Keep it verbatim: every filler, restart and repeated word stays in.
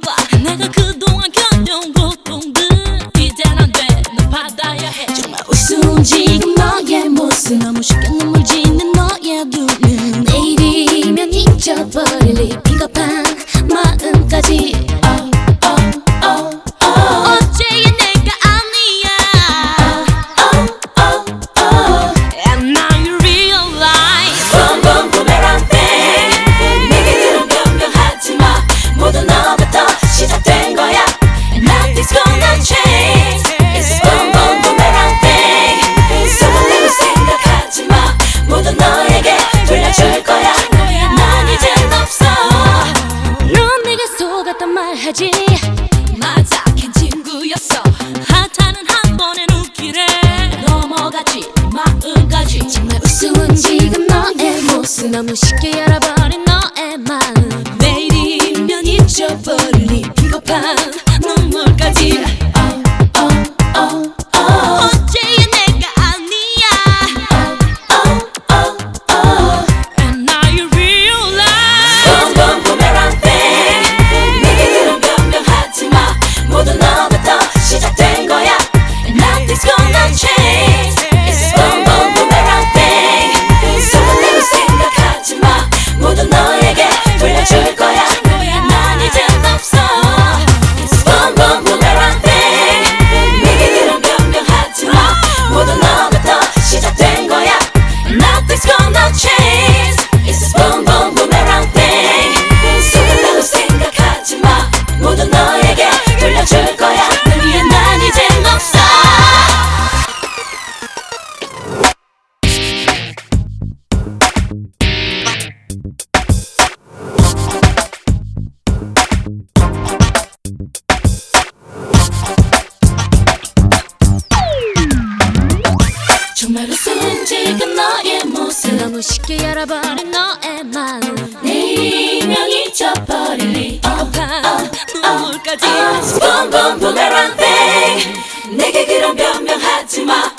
봐. 내가 그동안 견뎌온 고통들 이젠 안 돼. 너 받아야 해. 정말 우스운 지금 너의 모습, 너무 쉽게 눈물 짓는 너의 눈은 내일이면 잊어버릴 이 비겁한 마음까지. oh, oh, oh, oh. 어제의 내가 아니야. oh, oh, oh. And now you realize Boom boom boomerang bang. 내게 그런 변명하지마. 모두 너부터 시작된 거야. And nothing's gonna change. It's boom boom boomerang bang. 설레고 생각하지마. 모두 너에게 돌려줄 거야. 난 이젠 없어. 넌 내가 속았단 말하지. 맞아, 걘 친구였어. 하찮은 한 번에 웃기래. 넘어가지 마음까지. 정말 우스운 지금 너의 모습, 너무 쉽게 열어버린 너의 마음. 내일이면 잊어버릴 이 비겁한 눈물까지. oh, oh, oh, oh. 어제의 내가 아니야. oh, oh, oh. And now you realize Boom boom boomerang bang. 내게 그런 변명하지마. 모두 너부터 시작된 거야. And nothing's gonna change. It's boom boom boomerang bang. 설레고 생각하지마. 모두 너에게 돌려줄 거야. 난 이젠 없어. It's boom boom boomerang bang. 내게 그런 변명하지마. 모두 너부터 시작된 거야. And nothing's gonna change. It's boom boom boomerang bang. 설레고 생각하지마. 모두 너에게 돌려줄 거야. 널 위해 난 이젠 없어. 정말 우스운 지금 너의 모습, 너무 쉽게 열어버린 너의 마음. 내일이면 잊어버릴 이 비겁한 눈물까지. Boom boom boomerang bang. 내게 그런 변명하지마.